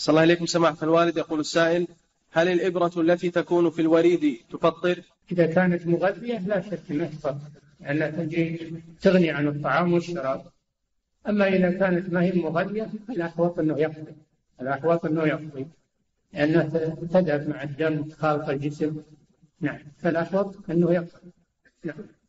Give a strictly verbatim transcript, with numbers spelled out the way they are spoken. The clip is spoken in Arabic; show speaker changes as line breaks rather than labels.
صلى الله عليكم سماحة الوالد. يقول السائل: هل الإبرة التي تكون في الوريد تفطر؟
إذا كانت مغذية لا شك أنها تفطر، لأنها تجي تغني عن الطعام والشراب. أما إذا كانت ما هي مغذية فالأحوط أنه يقضي، الأحوط أنه يقضي لأنها تذهب مع الدم خالط الجسم. نعم، فالأحوط أنه يقضي. نعم.